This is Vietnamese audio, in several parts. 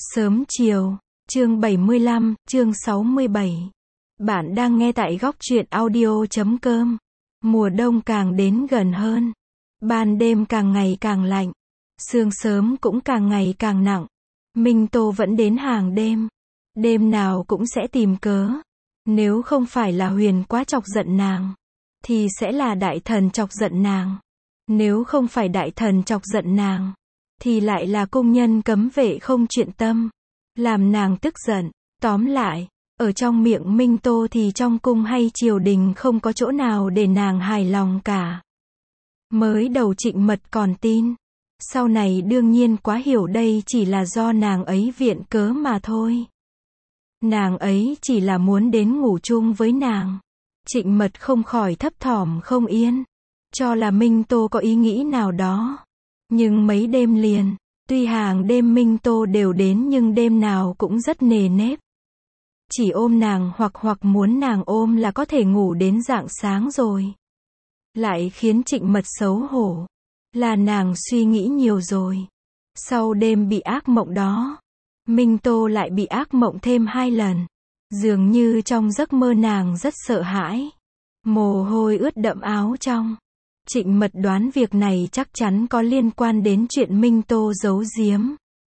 Sớm chiều, chương 75, chương 67. Bạn đang nghe tại góc truyện audio.com. Mùa đông càng đến gần hơn. Ban đêm càng ngày càng lạnh. Sương sớm cũng càng ngày càng nặng. Minh Tô vẫn đến hàng đêm. Đêm nào cũng sẽ tìm cớ. Nếu không phải là Huyền quá chọc giận nàng, thì sẽ là đại thần chọc giận nàng. Nếu không phải đại thần chọc giận nàng, thì lại là công nhân cấm vệ không chuyện tâm, làm nàng tức giận. Tóm lại, ở trong miệng Minh Tô thì trong cung hay triều đình không có chỗ nào để nàng hài lòng cả. Mới đầu Trịnh Mật còn tin, sau này đương nhiên quá hiểu đây chỉ là do nàng ấy viện cớ mà thôi. Nàng ấy chỉ là muốn đến ngủ chung với nàng. Trịnh Mật không khỏi thấp thỏm không yên, cho là Minh Tô có ý nghĩ nào đó. Nhưng mấy đêm liền, tuy hàng đêm Minh Tô đều đến nhưng đêm nào cũng rất nề nếp. Chỉ ôm nàng hoặc muốn nàng ôm là có thể ngủ đến rạng sáng rồi. Lại khiến Trịnh Mật xấu hổ, là nàng suy nghĩ nhiều rồi. Sau đêm bị ác mộng đó, Minh Tô lại bị ác mộng thêm 2 lần. Dường như trong giấc mơ nàng rất sợ hãi. Mồ hôi ướt đẫm áo trong. Trịnh Mật đoán việc này chắc chắn có liên quan đến chuyện Minh Tô giấu giếm.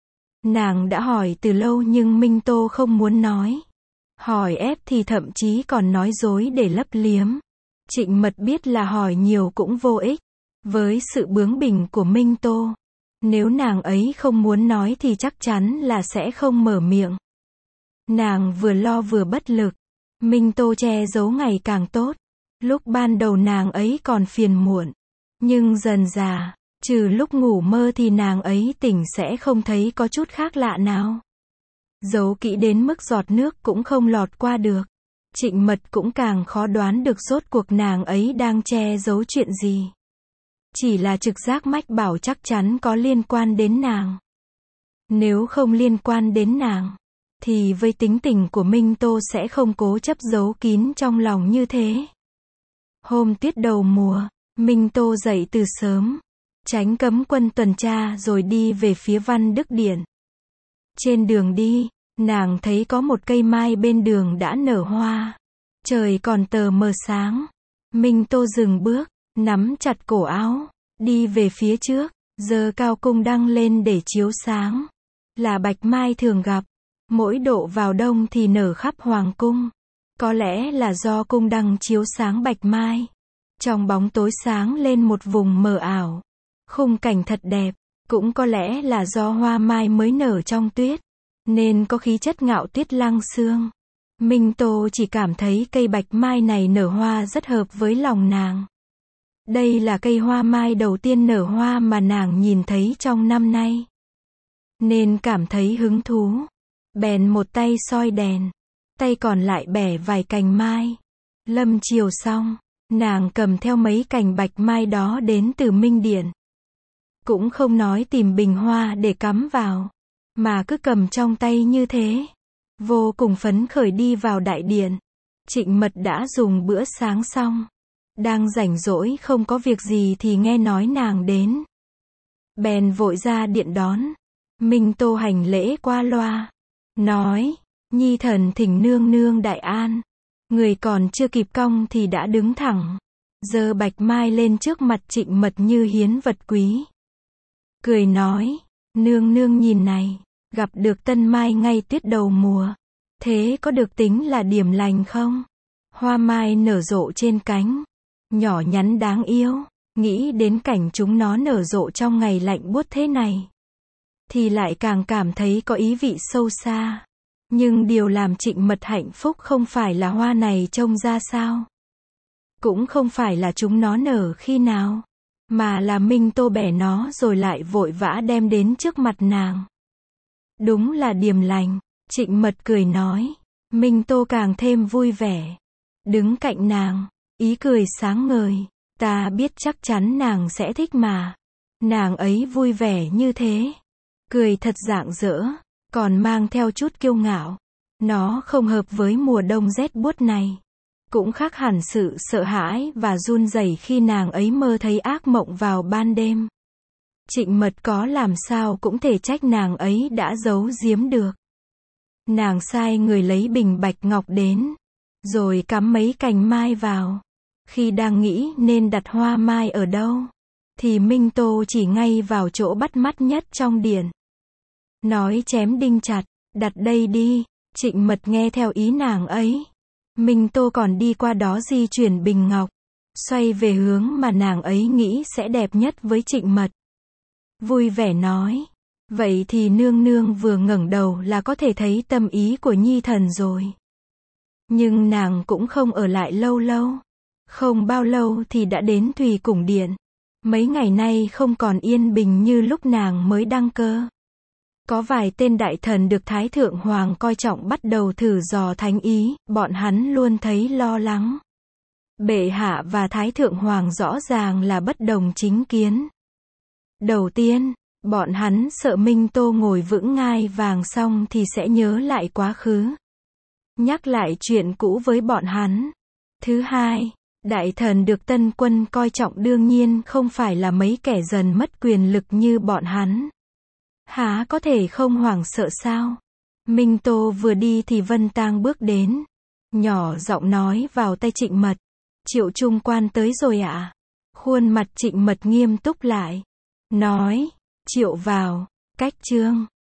Nàng đã hỏi từ lâu nhưng Minh Tô không muốn nói. Hỏi ép thì thậm chí còn nói dối để lấp liếm. Trịnh Mật biết là hỏi nhiều cũng vô ích. Với sự bướng bỉnh của Minh Tô, nếu nàng ấy không muốn nói thì chắc chắn là sẽ không mở miệng. Nàng vừa lo vừa bất lực. Minh Tô che giấu ngày càng tốt. Lúc ban đầu nàng ấy còn phiền muộn. Nhưng dần dà, trừ lúc ngủ mơ thì nàng ấy tỉnh sẽ không thấy có chút khác lạ nào. Giấu kỹ đến mức giọt nước cũng không lọt qua được. Trịnh Mật cũng càng khó đoán được rốt cuộc nàng ấy đang che giấu chuyện gì. Chỉ là trực giác mách bảo chắc chắn có liên quan đến nàng. Nếu không liên quan đến nàng, thì với tính tình của Minh Tô sẽ không cố chấp giấu kín trong lòng như thế. Hôm tuyết đầu mùa, Minh Tô dậy từ sớm, tránh cấm quân tuần tra rồi đi về phía Văn Đức Điện. Trên đường đi, nàng thấy có một cây mai bên đường đã nở hoa. Trời còn tờ mờ sáng. Minh Tô dừng bước, nắm chặt cổ áo, đi về phía trước, giơ cao cung đăng lên để chiếu sáng. Là bạch mai thường gặp, mỗi độ vào đông thì nở khắp hoàng cung. Có lẽ là do cung đăng chiếu sáng bạch mai. Trong bóng tối sáng lên một vùng mờ ảo. Khung cảnh thật đẹp. Cũng có lẽ là do hoa mai mới nở trong tuyết, nên có khí chất ngạo tuyết lăng xương. Minh Tô chỉ cảm thấy cây bạch mai này nở hoa rất hợp với lòng nàng. Đây là cây hoa mai đầu tiên nở hoa mà nàng nhìn thấy trong năm nay, nên cảm thấy hứng thú. Bèn một tay soi đèn, tay còn lại bẻ vài cành mai. Lâm chiều xong, nàng cầm theo mấy cành bạch mai đó đến từ Minh Điện. Cũng không nói tìm bình hoa để cắm vào, mà cứ cầm trong tay như thế. Vô cùng phấn khởi đi vào đại điện. Trịnh Mật đã dùng bữa sáng xong. Đang rảnh rỗi không có việc gì thì nghe nói nàng đến. Bèn vội ra điện đón. Minh Tô hành lễ qua loa, nói, nhi thần thỉnh nương nương đại an. Người còn chưa kịp cong thì đã đứng thẳng, giơ bạch mai lên trước mặt Trịnh Mật như hiến vật quý. Cười nói, nương nương nhìn này, gặp được tân mai ngay tuyết đầu mùa. Thế có được tính là điểm lành không? Hoa mai nở rộ trên cánh, nhỏ nhắn đáng yêu. Nghĩ đến cảnh chúng nó nở rộ trong ngày lạnh buốt thế này, thì lại càng cảm thấy có ý vị sâu xa. Nhưng điều làm Trịnh Mật hạnh phúc không phải là hoa này trông ra sao, cũng không phải là chúng nó nở khi nào, mà là Minh Tô bẻ nó rồi lại vội vã đem đến trước mặt nàng. Đúng là điềm lành. Trịnh Mật cười nói. Minh Tô càng thêm vui vẻ, đứng cạnh nàng, ý cười sáng ngời. Ta biết chắc chắn nàng sẽ thích mà. Nàng ấy vui vẻ như thế, cười thật rạng rỡ, còn mang theo chút kiêu ngạo. Nó không hợp với mùa đông rét buốt này. Cũng khác hẳn sự sợ hãi và run rẩy khi nàng ấy mơ thấy ác mộng vào ban đêm. Trịnh Mật có làm sao cũng thể trách nàng ấy đã giấu giếm được. Nàng sai người lấy bình bạch ngọc đến, rồi cắm mấy cành mai vào. Khi đang nghĩ nên đặt hoa mai ở đâu, thì Minh Tô chỉ ngay vào chỗ bắt mắt nhất trong điện. Nói chém đinh chặt, đặt đây đi. Trịnh Mật nghe theo ý nàng ấy. Minh Tô còn đi qua đó di chuyển bình ngọc, xoay về hướng mà nàng ấy nghĩ sẽ đẹp nhất với Trịnh Mật. Vui vẻ nói, vậy thì nương nương vừa ngẩng đầu là có thể thấy tâm ý của nhi thần rồi. Nhưng nàng cũng không ở lại lâu lâu. Không bao lâu thì đã đến Thùy Cung Điện. Mấy ngày nay không còn yên bình như lúc nàng mới đăng cơ. Có vài tên đại thần được Thái Thượng Hoàng coi trọng bắt đầu thử dò thánh ý, bọn hắn luôn thấy lo lắng. Bệ hạ và Thái Thượng Hoàng rõ ràng là bất đồng chính kiến. Đầu tiên, bọn hắn sợ Minh Tô ngồi vững ngai vàng xong thì sẽ nhớ lại quá khứ, nhắc lại chuyện cũ với bọn hắn. Thứ hai, đại thần được Tân Quân coi trọng đương nhiên không phải là mấy kẻ dần mất quyền lực như bọn hắn. Há có thể không hoảng sợ sao? Minh Tô vừa đi thì Vân Tang bước đến, nhỏ giọng nói vào tai Trịnh Mật, Triệu Trung quan tới rồi ạ. Khuôn mặt Trịnh Mật nghiêm túc lại, nói, Triệu vào, cách trương.